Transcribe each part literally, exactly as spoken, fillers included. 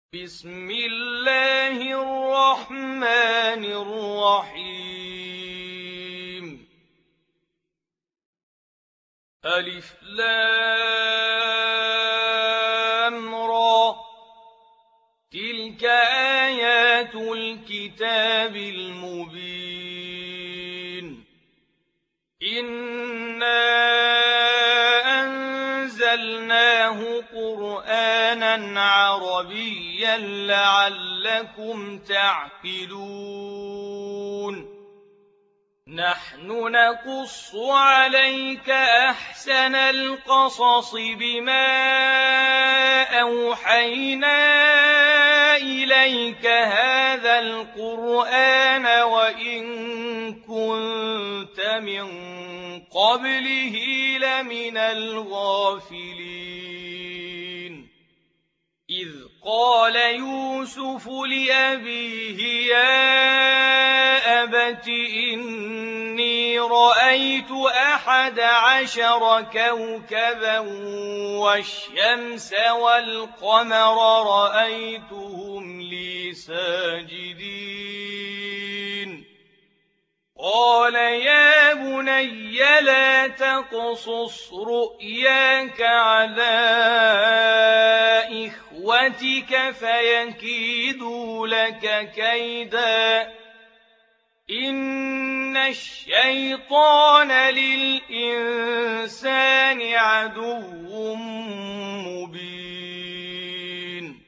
بسم الله الرحمن الرحيم. ألف لام را، تلك آيات الكتاب المبين. إنا أنزلناه قرآنا عربيا لعلكم تعقلون. نحن نقص عليك أحسن القصص بما أوحينا إليك هذا القرآن وإن كنت من قبله لمن الغافلين. إذ قال يوسف لأبيه يا أبت إني رأيت أحد عشر كوكبا والشمس والقمر رأيتهم لي ساجدين. قال يا بني لا تقصص رؤياك على إخوتك فيكيدوا لك كيدا، إن الشيطان للإنسان عدو مبين.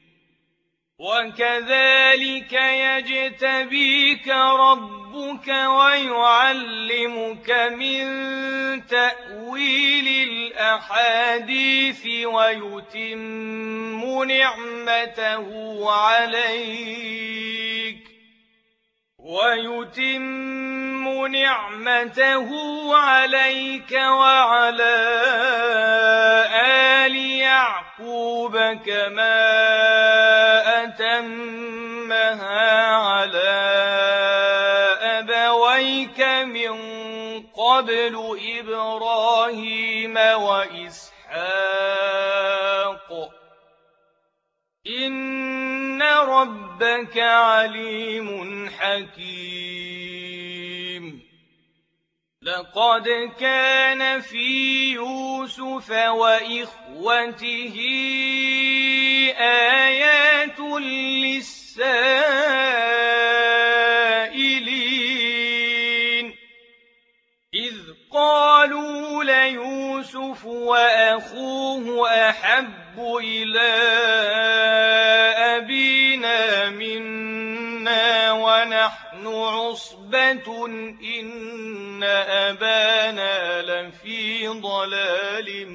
وكذلك يجتبيك ربك ويعلمك من تأويل الأحاديث ويتم نعمته عليك ويتم نعمته عليك وعلى آل يعقوب كما أتمها على أبويك من قبل إبراهيم وإسحاق إن ربك عليم حكيم. لقد كان في يوسف وإخوته آيات للسائلين، إذ قالوا ليوسف وأخوه أحب إلى أبينا منا ونحن عصبة إن أبانا لفي ضلال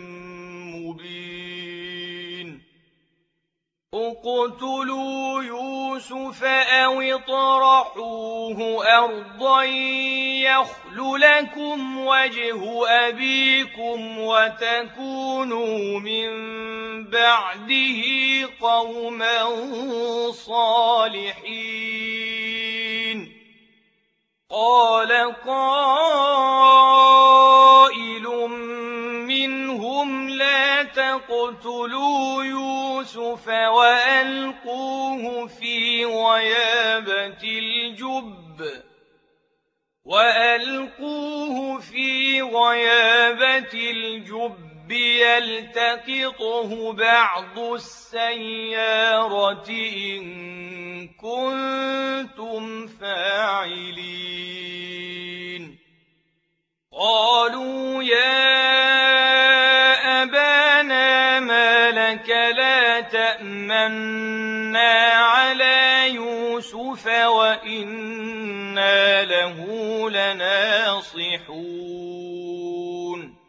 مبين. اقتلوا يوسف أو اطرحوه أرضا يخل لكم وجه أبيكم وتكونوا من بعده قوما صالحين. قال قائل منهم لا تقتلوا يوسف وألقوه في غيابة الجب وألقوه في غيابة الجب يلتقطه بعض السيارة إن كنتم فاعلين. قالوا يا أبانا ما لك لا تأمنا على يوسف وإنا له لناصحون.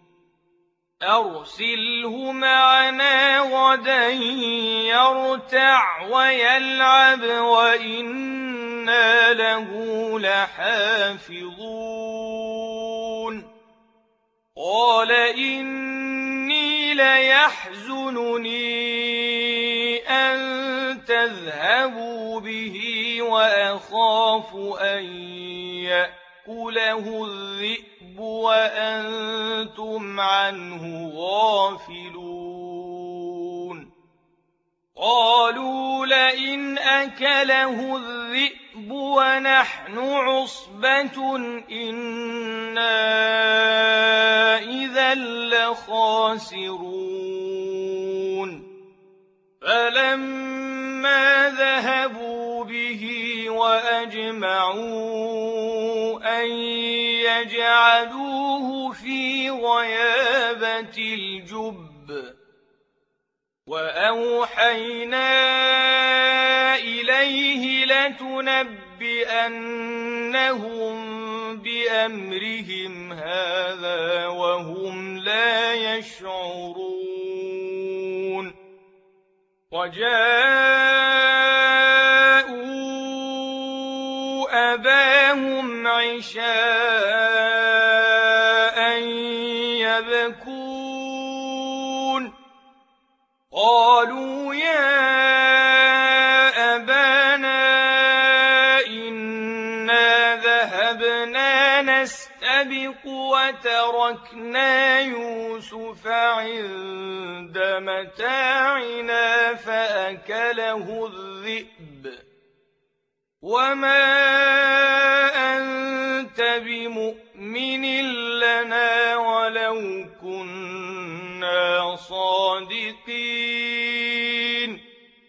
أرسله معنا غدا يرتع ويلعب وإنا له لحافظون. قال إني ليحزنني أن تذهبوا به وأخاف أن يأكله الذئب وأنتم عنه غافلون. قالوا لئن أكله الذئب ونحن عصبة إنا إذا لخاسرون فلما ذهبوا به وأجمعوا أن يجعلوه في غيابة الجب وأوحينا إليه لتنبئنهم بأمرهم هذا وهم لا يشعرون وجاءوا أباهم عشاء يبكون قالوا يا أبانا إنا ذهبنا نستبق وتركنا يوسف عند متاعنا فأكله الذئب وما أنت بمؤمن لنا ولو كنا صادقين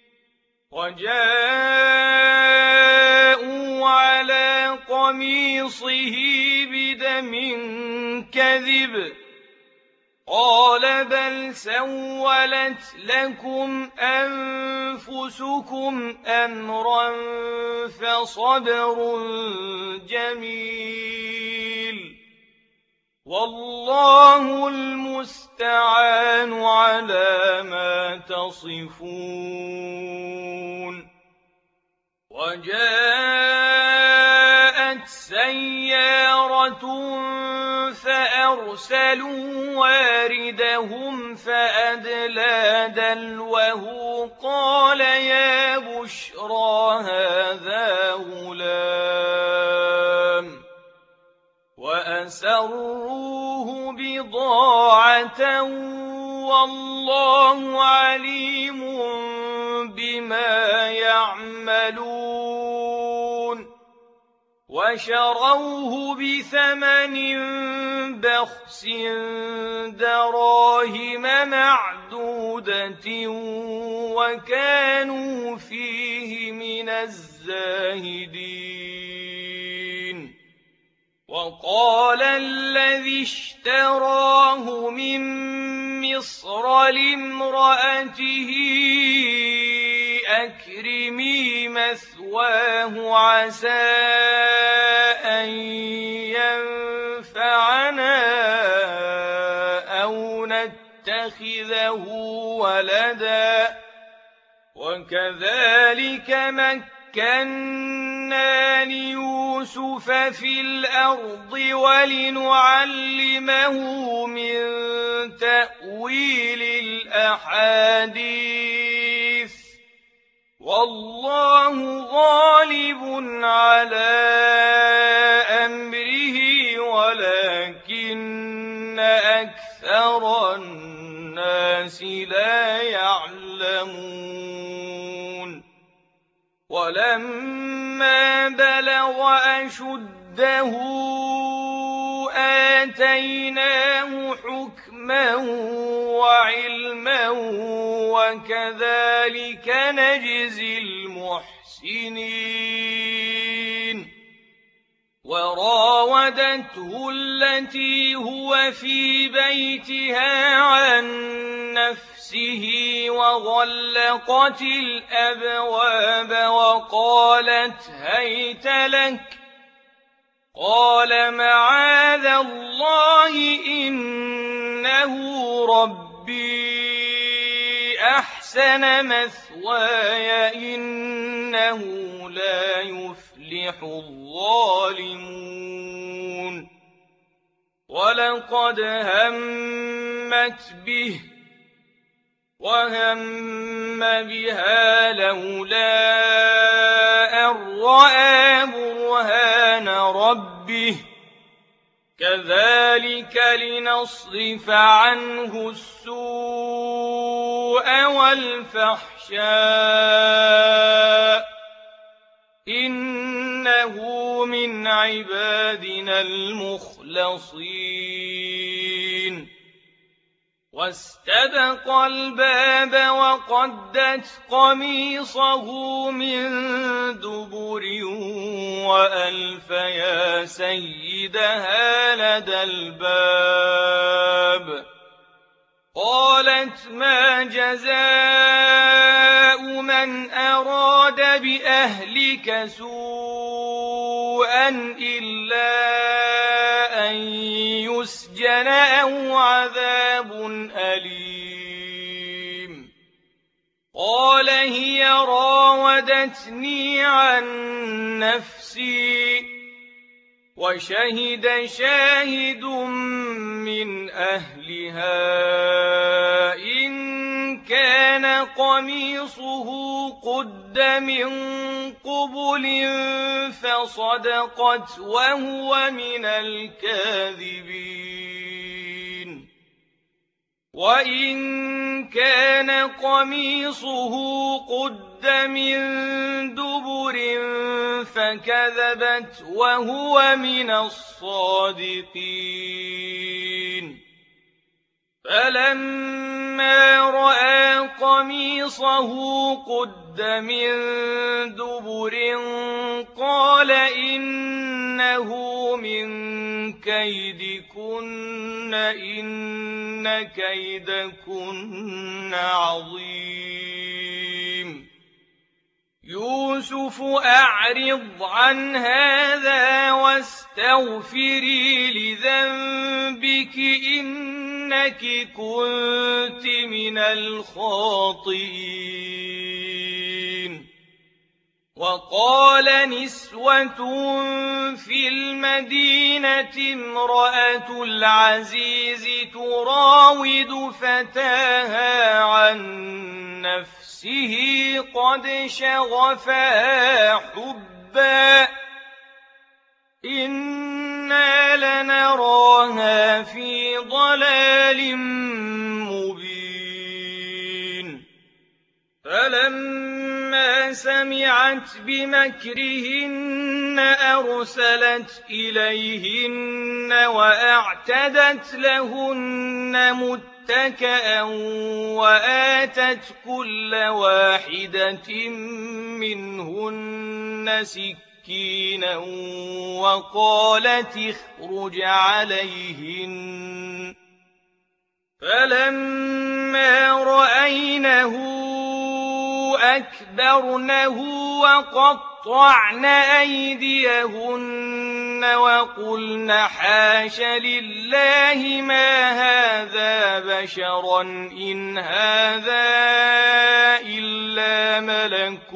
وجاءوا على قميصه بدم كذب قال بل سولت لكم أنفسكم أمرا فصبر جميل والله المستعان على ما تصفون وجاءت سيارة فأرسلوا واردهم فأدلى دلوه قال يا بشرى هذا غلام وأسروه بضاعة والله عليم بما يعملون وشروه بثمن بخس دراهم معدودة وكانوا فيه من الزاهدين وقال الذي اشتراه من مصر لامرأته أكرمي مثواه عسى أن ينفعنا أو نتخذه ولدا وكذلك مكنا ليوسف في الأرض ولنعلمه من تأويل الأحاديث والله غالب على أمره ولكن أكثر الناس لا يعلمون ولما بلغ أشده آتيناه حكما وعلما وكذلك نجزي المحسنين وراودته التي هو في بيتها عن نفسه وغلقت الأبواب وقالت هيت لك قال معاذ الله إنه ربي أحسن مثواي إنه لا يفلح الظالمون ولقد همت به وهم بها لولا أن رأى برهان ربه كذلك لنصرف عنه السوء والفحشاء يَشَاءُ إِنَّهُ مِنْ عِبَادِنَا الْمُخْلَصِينَ وَاسْتَبَقَ الْبَابَ وَقَدَّتْ قَمِيصَهُ مِن دُبُرٍ وَأَلْفَ يَا سَيِّدَهَا لَدَى الْبَابِ قَالَتْ مَا جَزَاءُ مَنْ أَرَادَ بِأَهْلِكَ سُوءًا إِلَّا أَن يُسْجَنَ أَوْ عَذَابٌ أَلِيمٌ قَالَ هِيَ رَاوَدَتْنِي عَن نَّفْسِي وَشَهِدَ شَاهِدٌ مِّنْ أَهْلِهَا إِن كَانَ قَمِيصُهُ قُدَّ مِن قُبُلٍ فَصَدَقَتْ وَهُوَ مِنَ الْكَاذِبِينَ وَإِن كَانَ قَمِيصُهُ قُدَّ مِن دُبُرٍ فَكَذَبَتْ وَهُوَ مِنَ الصَّادِقِينَ فَلَمَّا رَأَىٰ قَمِيصَهُ قُدَّ مِن دُبُرٍ قَالَ إِنَّهُ مِن كَيْدِكُنَّ إِنَّ كَيْدَكُنَّ عَظِيمٌ يُوسُفُ أَعْرِضْ عَنْ هَٰذَا وَاسْتَغْفِرِي لِذَنبِكِ إِنَّكِ كُنتِ مِنَ الْخَاطِئِينَ وَقَالَ نِسْوَةٌ فِي الْمَدِينَةِ امْرَأَتُ الْعَزِيزِ تُرَاوِدُ فَتَاهَا عَن نَّفْسِهِ قَدْ شَغَفَهَا حُبًّا إِنَّا لَنَرَاهَا فِي ضَلَالٍ مُّبِينٍ فَلَمَّا سَمِعَتْ بِمَكْرِهِنَّ أَرْسَلَتْ إِلَيْهِنَّ وَأَعْتَدَتْ لَهُنَّ مُتَّكَأً وَآتَتْ كُلَّ وَاحِدَةٍ مِّنْهُنَّ سِكِّينًا وَقَالَتِ اخْرُجْ عَلَيْهِنَّ فَلَمَّا رَأَيْنَهُ أَكْبَرْنَهُ وَقَطَّعْنَ أَيْدِيَهُنَّ وَقُلْنَ حَاشَ لِلَّهِ مَا هَٰذَا بَشَرًا إِنْ هَٰذَا إِلَّا مَلَكٌ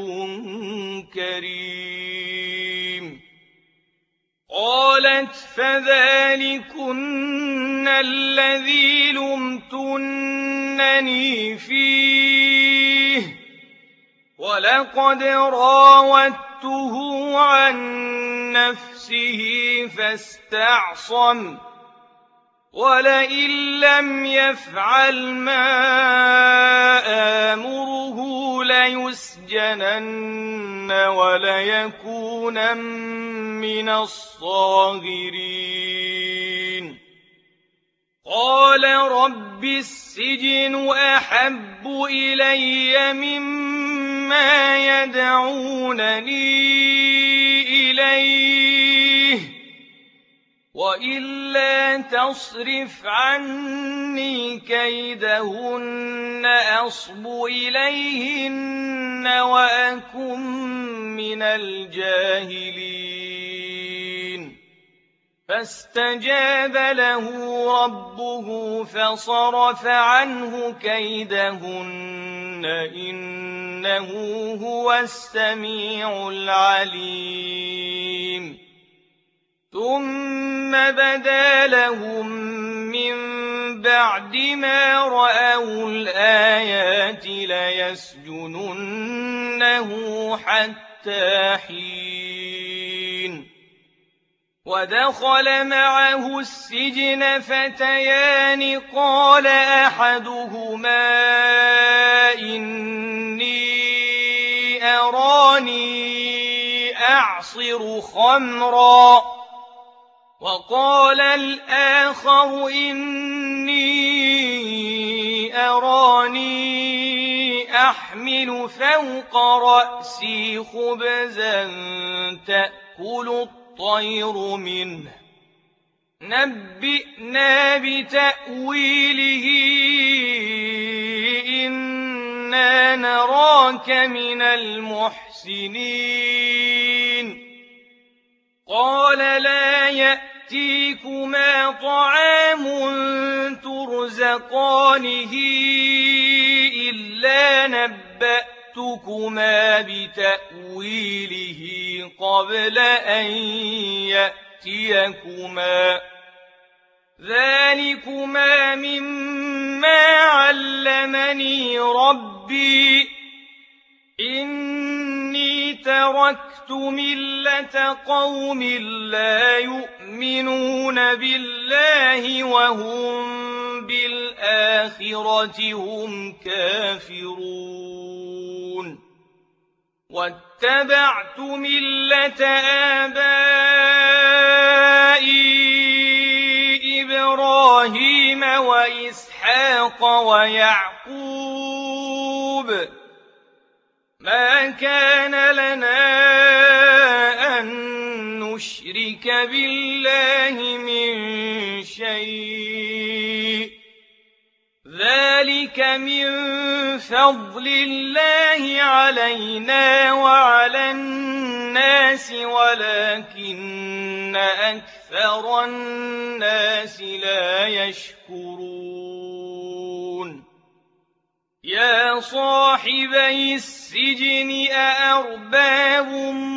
كَرِيمٌ قَالَتْ فَذَٰلِكُنَّ الَّذِي لُمْتُنَّنِي فِيهِ وَلَقَدْ رَاوَدتُّهُ عَن نَّفْسِهِ فَاسْتَعْصَمَ وَلَئِن لَّمْ يَفْعَلْ مَا آمُرُهُ لَيُسْجَنَنَّ وَلَيَكُونًا مِّنَ الصَّاغِرِينَ قَالَ رَبِّ السِّجْنُ أَحَبُّ إِلَيَّ مِمَّا يَدْعُونَنِي إِلَيْهِ وَإِلَّا تَصْرِفْ عَنِّي كَيْدَهُنَّ أَصْبُ إِلَيْهِنَّ وَأَكُن مِّنَ الْجَاهِلِينَ فَاسْتَجَابَ لَهُ رَبُّهُ فَصَرَفَ عَنْهُ كَيْدَهُنَّ إِنَّهُ هُوَ السَّمِيعُ الْعَلِيمُ ثُمَّ بَدَا لَهُم مِّن بَعْدِ مَا رَأَوُا الْآيَاتِ لَيَسْجُنُنَّهُ حَتَّىٰ حِينٍ وَدَخَلَ مَعَهُ السِّجْنَ فَتَيَانِ قَالَ أَحَدُهُمَا إِنِّي أراني أعصر خمرا وقال الآخر إني أراني أحمل فوق رأسي خبزا تأكل الطير منه نبئنا بتأويله إنا نراك من المحسنين قال لا يأتيكما طعام ترزقانه إلا نبأتكما بتأويله قبل أن يأتيكما ذلكما مما علمني ربي إني تركت ملة قوم لا يؤمنون بالله وهم بالآخرة هم كافرون واتبعت ملة آبائي إبراهيم وإسحاق ويعقوب ما كان لنا أن نشرك بالله من شيء ذلك من فضل الله علينا وعلى الناس ولكن أكثر الناس لا يشكرون يا صاحبي السجن أأرباب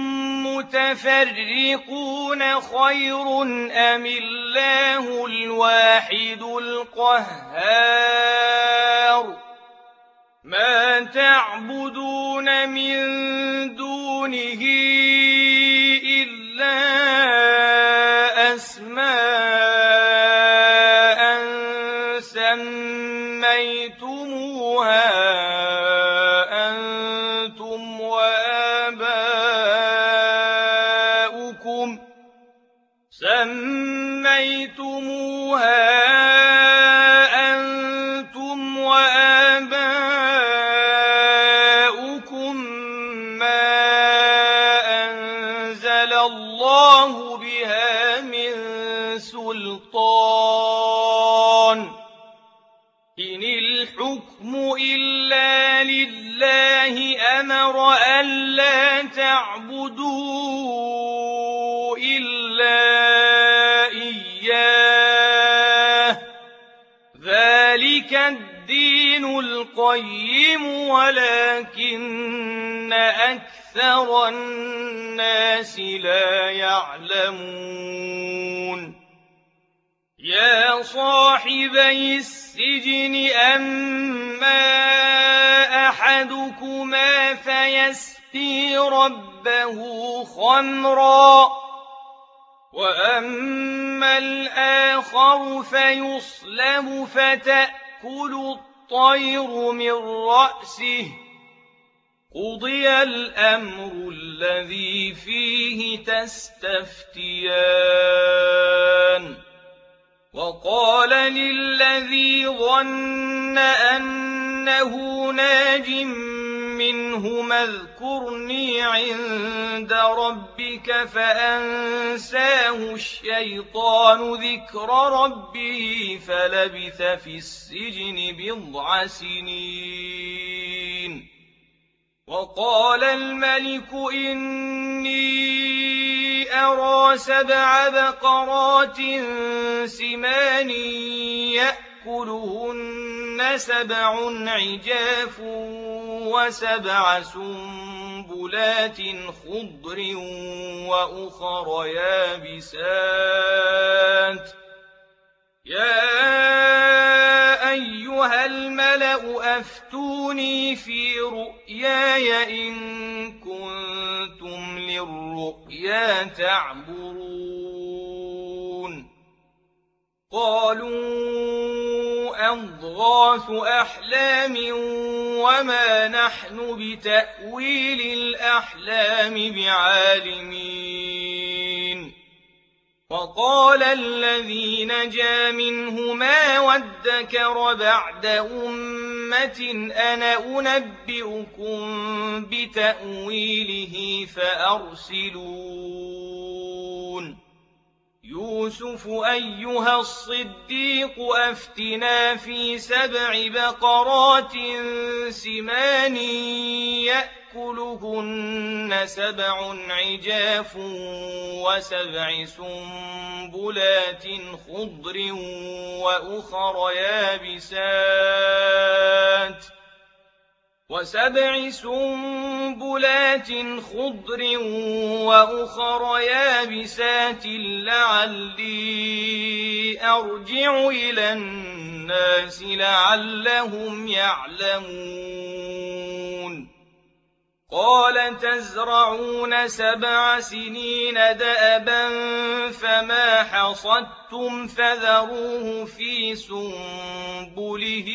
متفرقون خير أم الله الواحد القهار ما تعبدون من دونه إلا أسماء سميتموها أنتم وآباؤكم سميتموها أنتم وآباؤكم ما أنزل الله بها من سلطان إن الحكم إلا لله أمر ألا تعبدوا إلا إياه ذلك الدين القيم ولكن أكثر الناس لا يعلمون يا صاحبي السجن أما أحدكما فيسقي ربه خمرا وأما الآخر فيصلب فتأكل الطير من رأسه قضي الأمر الذي فيه تستفتيان وقال للذي ظن أنه ناج منهما اذكرني عند ربك فأنساه الشيطان ذكر ربه فلبث في السجن بضع سنين وقال الملك إني أرى سبع بقرات سمان يأكلهن سبع عجاف وسبع سنبلات خضر وأخر يابسات يا أيها الملأ أفتوني في رؤياي إن كنتم للرؤيا تعبرون قالوا أضغاث أحلام وما نحن بتأويل الأحلام بعالمين وقال الذي نجا منهما وادكر بعد أمة أنا أنبئكم بتأويله فأرسلون يوسف أيها الصديق أفتنا في سبع بقرات سمان يأكلهن سبع عجاف وسبع سنبلات خضر وأخر يابسات وسبع سنبلات خضر وأخر يابسات لعلي أرجع إلى الناس لعلهم يعلمون قال تزرعون سبع سنين دأبا فما حصدتم فذروه في سنبله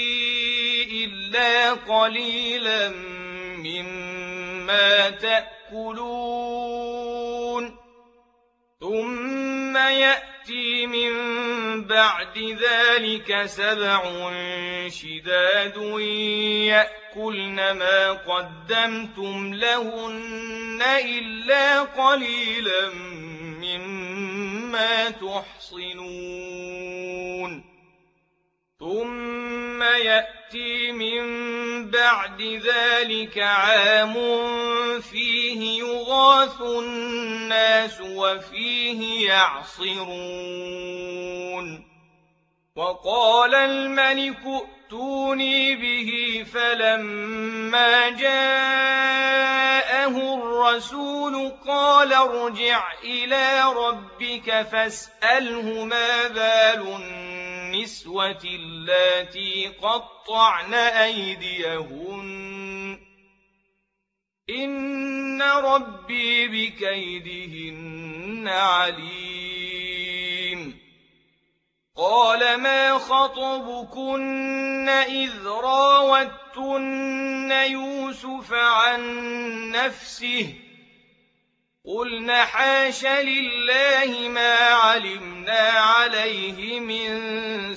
إلا قليلا مما تأكلون ثم يأتي من بعد ذلك سبع شداد يأكلن ما قدمتم لهن إلا قليلا مما تحصنون ثم يأتي من بعد ذلك عام فيه يغاث الناس وفيه يعصرون وقال الملك ائتوني به فلما جاءه الرسول قال ارجع إلى ربك فاسأله ما بال النسوة اللاتي قطعن أيديهن إن ربي بكيدهن عليم قال ما خطبكن إذ راوتن يوسف عن نفسه قلن حاش لله ما علمنا عليه من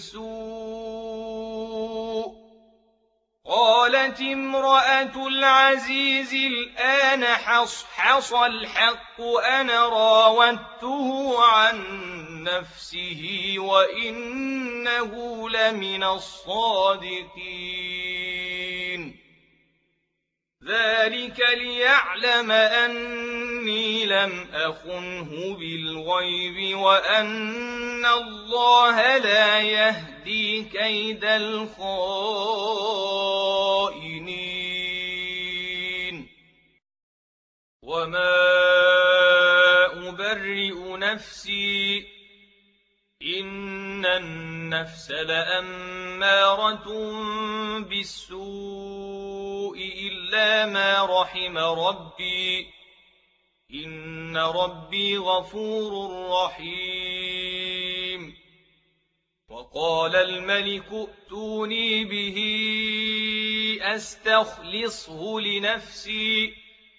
سوء قالت امرأة العزيز الآن حصحص الحق أنا راودته عن نفسه وإنه لمن الصادقين ذلك ليعلم أني لم أخنه بالغيب وأن الله لا يهدي كيد الخائنين وما أبرئ نفسي إن النفس لأمارة بالسوء إلا ما رحم ربي إن ربي غفور رحيم وقال الملك ائتوني به أستخلصه لنفسي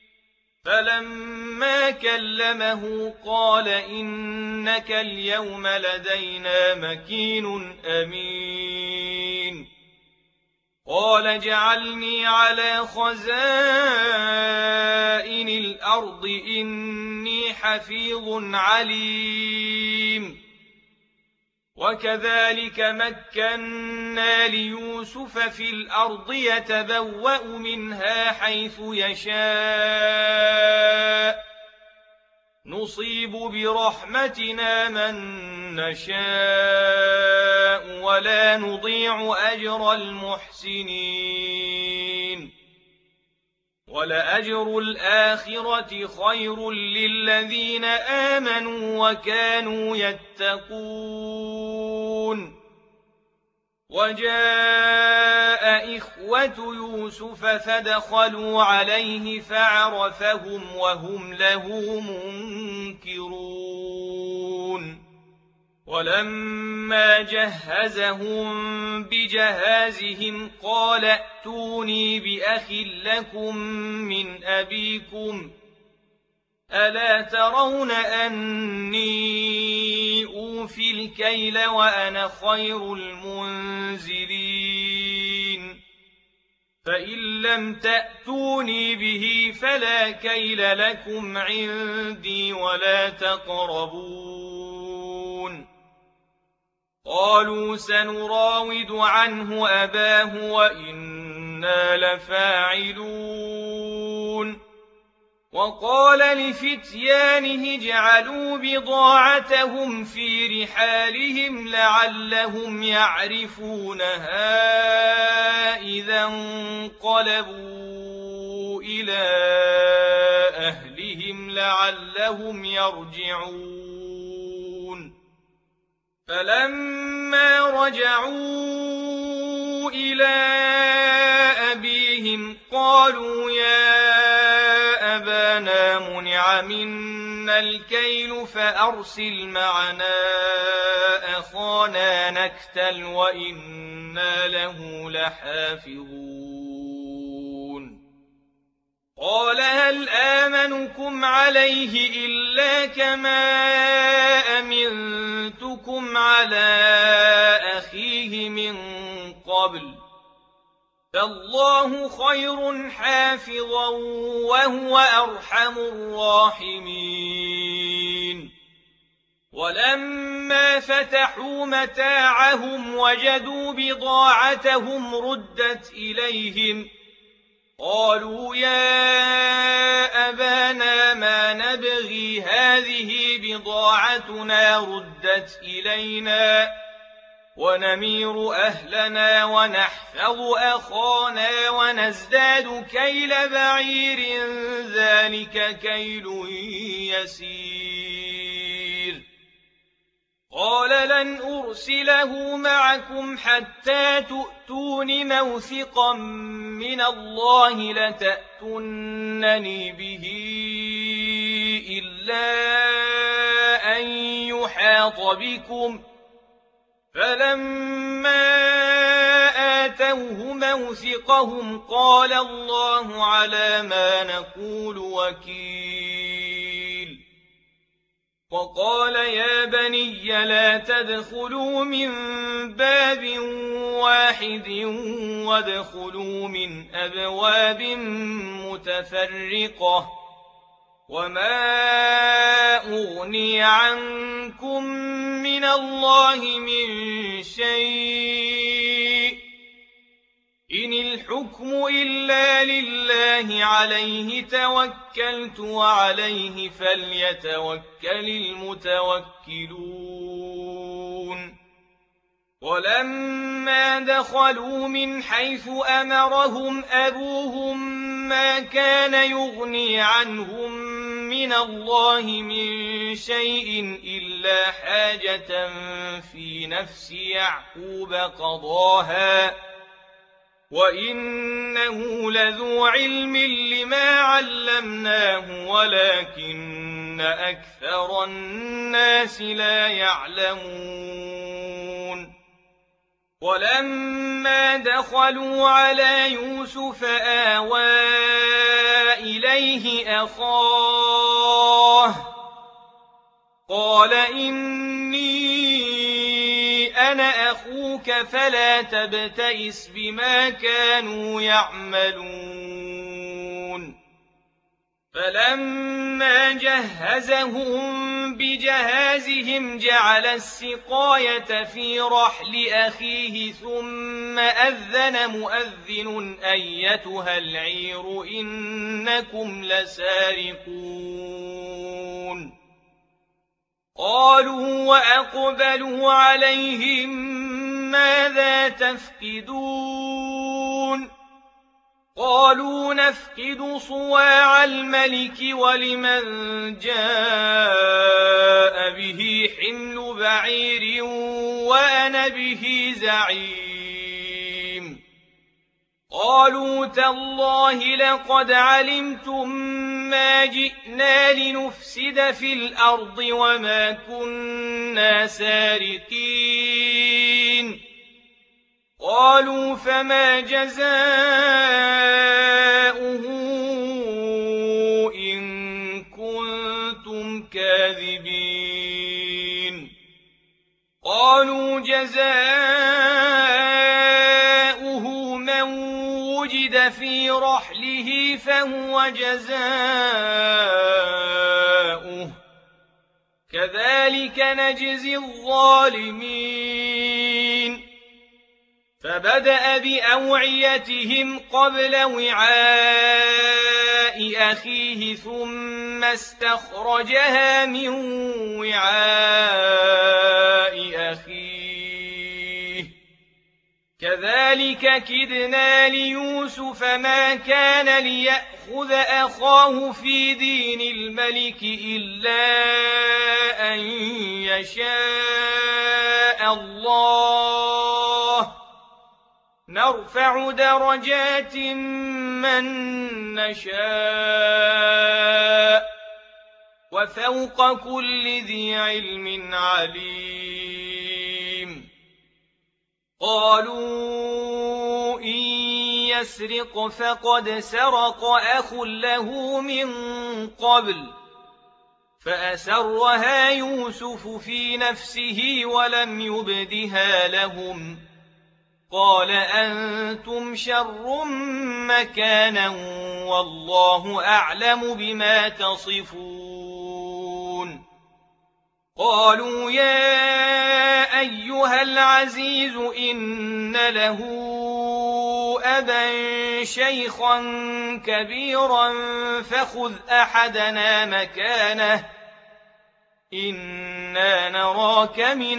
فلما كلمه قال إنك اليوم لدينا مكين أمين قال اجعلني على خزائن الأرض إني حفيظ عليم وكذلك مكنا ليوسف في الأرض يتبوأ منها حيث يشاء نصيب برحمتنا من نشاء ولا نضيع أجر المحسنين ولأجر الآخرة خير للذين آمنوا وكانوا يتقون وجاء إخوة يوسف فدخلوا عليه فعرفهم وهم له منكرون ولما جهزهم بجهازهم قال ائتوني بأخ لكم من أبيكم ألا ترون أني أوفي الكيل وأنا خير المنزلين فإن لم تأتوني به فلا كيل لكم عندي ولا تقربون قالوا سنراود عنه أباه وإنا لفاعلون وقال لفتيانه اجعلوا بضاعتهم في رحالهم لعلهم يعرفونها إذا انقلبوا إلى أهلهم لعلهم يرجعون فلما رجعوا إلى أبيهم قالوا يا أبانا منع منا الكيل فأرسل معنا أخانا نكتل وإنا له لحافظون قال هل آمنكم عليه إلا كما أمنتكم على أخيه من قبل فالله خير حافظا وهو أرحم الراحمين ولما فتحوا متاعهم وجدوا بضاعتهم ردت إليهم قالوا يا أبانا ما نبغي هذه بضاعتنا ردت إلينا ونمير أهلنا ونحفظ أخانا ونزداد كيل بعير ذلك كيل يسير قال لن أرسله معكم حتى تؤتون موثقا من الله لتأتونني به إلا أن يحاط بكم فلما آتوه موثقهم قال الله على ما نقول وكيل وقال يا بني لا تدخلوا من باب واحد وادخلوا من أبواب متفرقة وما أغني عنكم من الله من شيء إن الحكم إلا لله عليه توكلت وعليه فليتوكل المتوكلون ولما دخلوا من حيث أمرهم أبوهم ما كان يغني عنهم من الله من شيء إلا حاجة في نفس يعقوب قضاها وإنه لذو علم لما علمناه ولكن أكثر الناس لا يعلمون ولما دخلوا على يوسف آوى إليه أخاه قال إني أنا أخوك فلا تبتئس بما كانوا يعملون فلما جهزهم بجهازهم جعل السقاية في رحل أخيه ثم أذن مؤذن أيتها العير إنكم لسارقون قالوا وأقبلوا عليهم ماذا تفقدون قالوا نفقد صواع الملك ولمن جاء به حمل بعير وأنا به زعيم قالوا تالله لقد علمتم ما جئنا لنفسد في الأرض وما كنا سارقين قالوا فما جزاؤه إن كنتم كاذبين قالوا جزاؤه من وجد في رحله فهو جزاؤه كذلك نجزي الظالمين فبدأ بأوعيتهم قبل وعاء أخيه ثم استخرجها من وعاء أخيه كذلك كدنا ليوسف ما كان ليأخذ أخاه في دين الملك إلا أن يشاء الله نرفع درجات من نشاء وفوق كل ذي علم عليم قالوا إن يسرق فقد سرق أخ له من قبل فأسرها يوسف في نفسه ولم يبدها لهم قال أنتم شر مكانا والله أعلم بما تصفون قالوا يا أيها العزيز إن له أبا شيخا كبيرا فخذ أحدنا مكانه إنا نراك من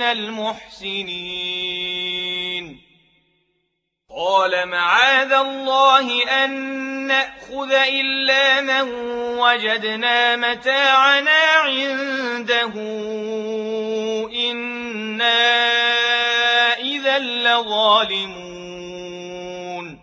المحسنين قال معاذ الله أن نأخذ إلا من وجدنا متاعنا عنده إنا إذا لظالمون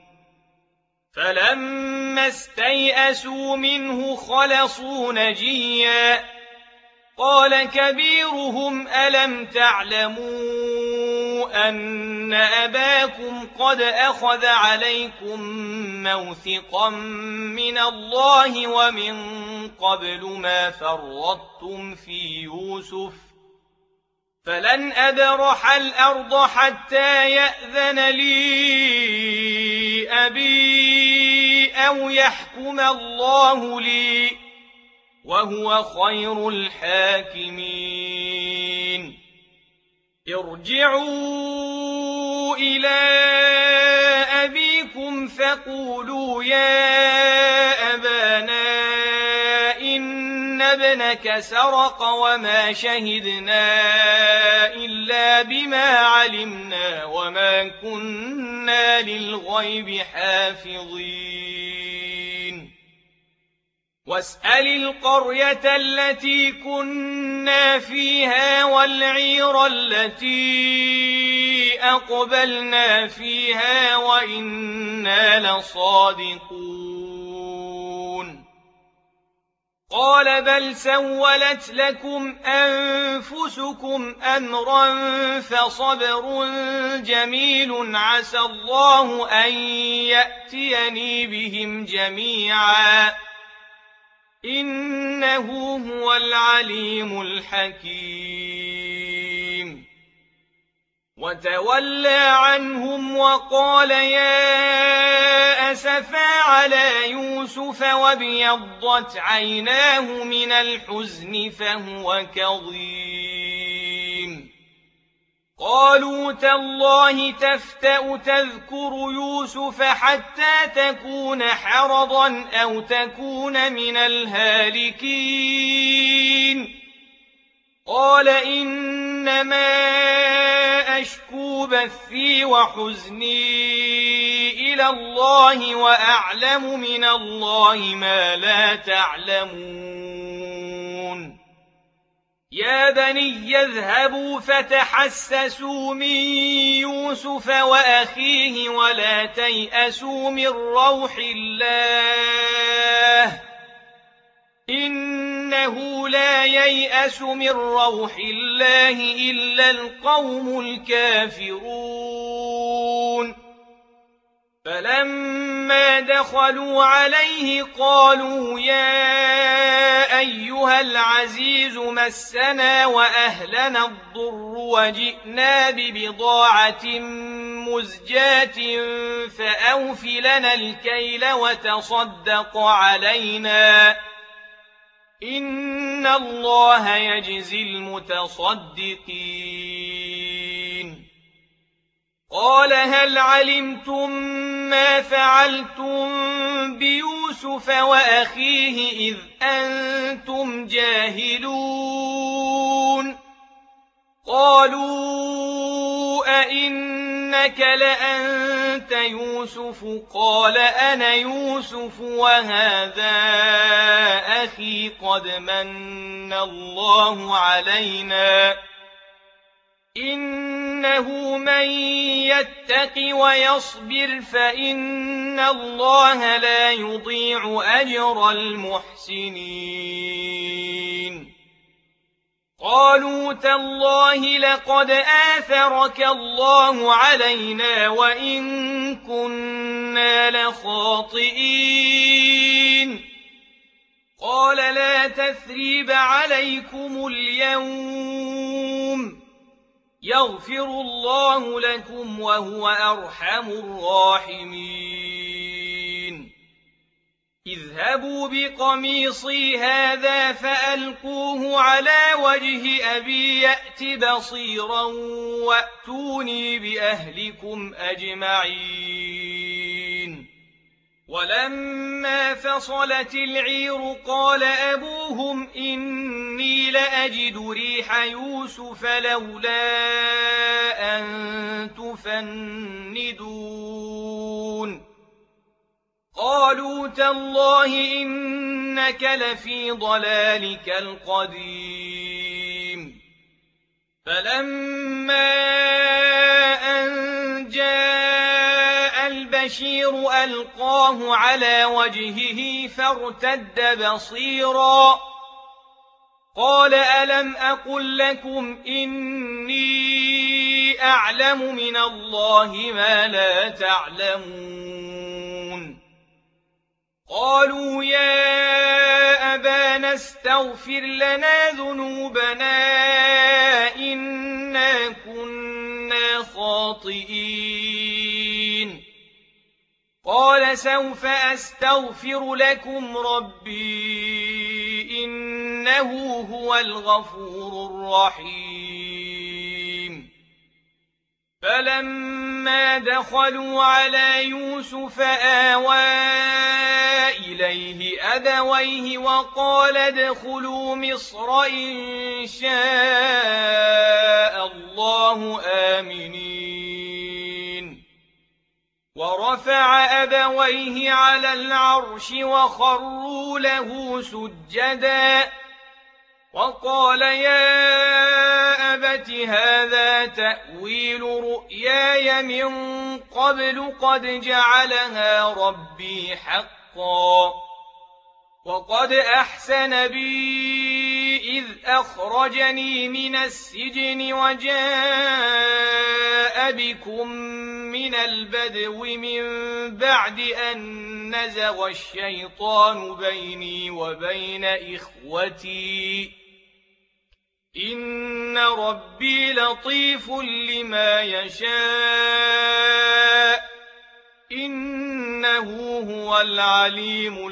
فلما استيئسوا منه خلصوا نجيا قال كبيرهم ألم تعلموا أن أباكم قد أخذ عليكم موثقا من الله ومن قبل ما فرطتم في يوسف فلن أبرح الأرض حتى يأذن لي أبي أو يحكم الله لي وهو خير الحاكمين ارجعوا إلى أبيكم فقولوا يا أبانا إن ابنك سرق وما شهدنا إلا بما علمنا وما كنا للغيب حافظين واسأل القرية التي كنا فيها والعير التي أقبلنا فيها وإنا لصادقون قال بل سولت لكم أنفسكم أمرا فصبر جميل عسى الله أن يأتيني بهم جميعا إنه هو العليم الحكيم وتولى عنهم وقال يا أسفا على يوسف وابيضت عيناه من الحزن فهو كظيم قالوا تالله تفتأ تذكر يوسف حتى تكون حرضا أو تكون من الهالكين قال إنما أشكو بثي وحزني إلى الله وأعلم من الله ما لا تعلمون يا بني يذهبوا فتحسسوا من يوسف وأخيه ولا تيأسوا من روح الله إنه لا ييأس من روح الله إلا القوم الكافرون فلما دخلوا عليه قالوا يا أيها العزيز مسنا وأهلنا الضر وجئنا ببضاعة مزجاة فأوف لنا الكيل وتصدق علينا إن الله يجزي المتصدقين قال هل علمتم ما فعلتم بيوسف وأخيه إذ أنتم جاهلون قالوا أئنك لأنت يوسف قال أنا يوسف وهذا أخي قد من الله علينا إنه من يتق ويصبر فإن الله لا يضيع أجر المحسنين قالوا تالله لقد آثرك الله علينا وإن كنا لخاطئين قال لا تثريب عليكم اليوم يغفر الله لكم وهو أرحم الراحمين اذهبوا بقميصي هذا فألقوه على وجه أبي يأت بصيرا وأتوني بأهلكم أجمعين ولما فصلت العير قال أبوهم إني لأجد ريح يوسف لولا أن تفندون قالوا تالله إنك لفي ضلالك القديم فلما أن جاء البشير ألقاه على وجهه فارتد بصيرا قال ألم أقل لكم إني أعلم من الله ما لا تعلمون قالوا يا أبانا استغفر لنا ذنوبنا إنا كنا خاطئين قال سوف أستغفر لكم ربي إنه هو الغفور الرحيم فلما دخلوا على يوسف آوى إليه أبويه وقال ادخلوا مصر إن شاء الله آمنين ورفع أبويه على العرش وخروا له سجدا وقال يا أبت هذا تأويل رؤياي من قبل قد جعلها ربي حقا وقد أحسن بي إذ أخرجني من السجن وجاء بكم من البدو من بعد أن نزغ الشيطان بيني وبين إخوتي إن ربي لطيف لما يشاء إنه هو العليم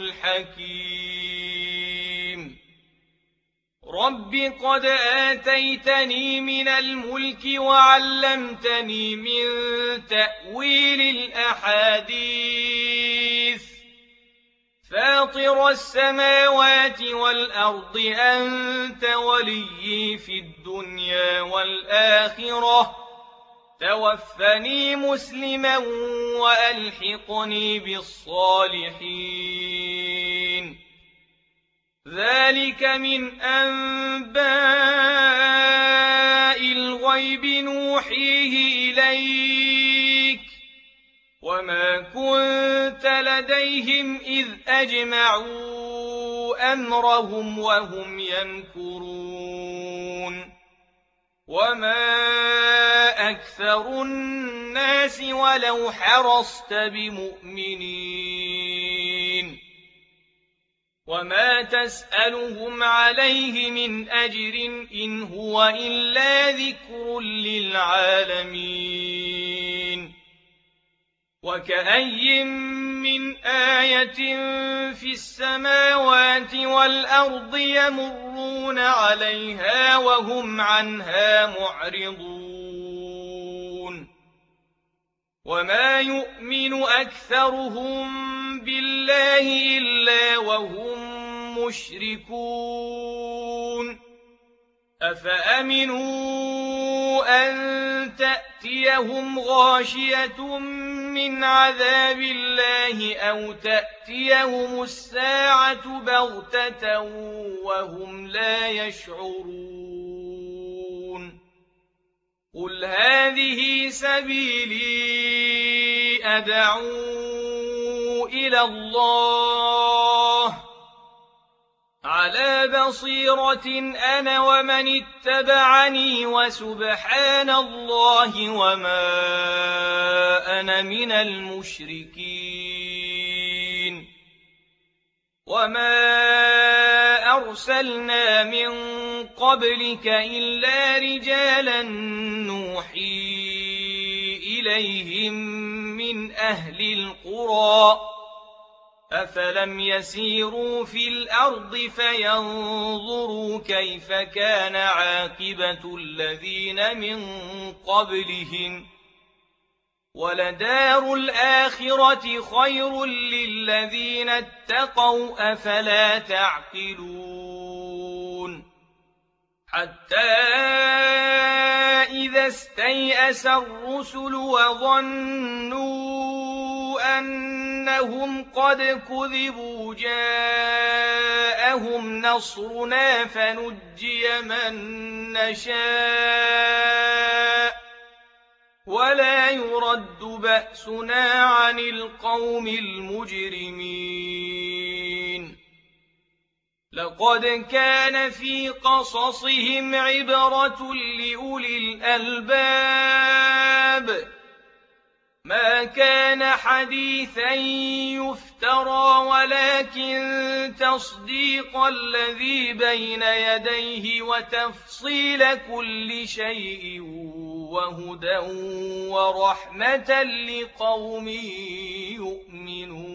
الحكيم رب قد آتيتني من الملك وعلمتني من تأويل الأحاديث فاطر السماوات والأرض أنت وليي في الدنيا والآخرة توفني مسلما وألحقني بالصالحين ذلك من أنباء الغيب نوحيه إليك وما كنت لديهم إذ أجمعوا أمرهم وهم يمكرون وما أكثر الناس ولو حرصت بمؤمنين وما تسألهم عليه من أجر إن هو إلا ذكر للعالمين وكأي من آية في السماوات والأرض يمرون عليها وهم عنها معرضون وما يؤمن أكثرهم بالله إلا وهم مشركون أفأمنوا أن تأتيهم غاشية من عذاب الله أو تأتيهم الساعة بغتة وهم لا يشعرون قل هذه سبيلي أدعو إلى الله على بصيرة أنا ومن اتبعني وسبحان الله وما أنا من المشركين وما أرسلنا من قبلك إلا رجالا نوحي إليهم من أهل القرى أفلم يسيروا في الأرض فينظروا كيف كان عاقبة الذين من قبلهم ولدار الآخرة خير للذين اتقوا أفلا تعقلون حتى إذا استيأس الرسل وظنوا أنهم قد كذبوا جاءهم نصرنا فنجي من نشاء ولا يرد بأسنا عن القوم المجرمين لقد كان في قصصهم عبرة لأولي الألباب ما كان حديثا يفترى ولكن تصديق الذي بين يديه وتفصيل كل شيء وهدى ورحمة لقوم يؤمنون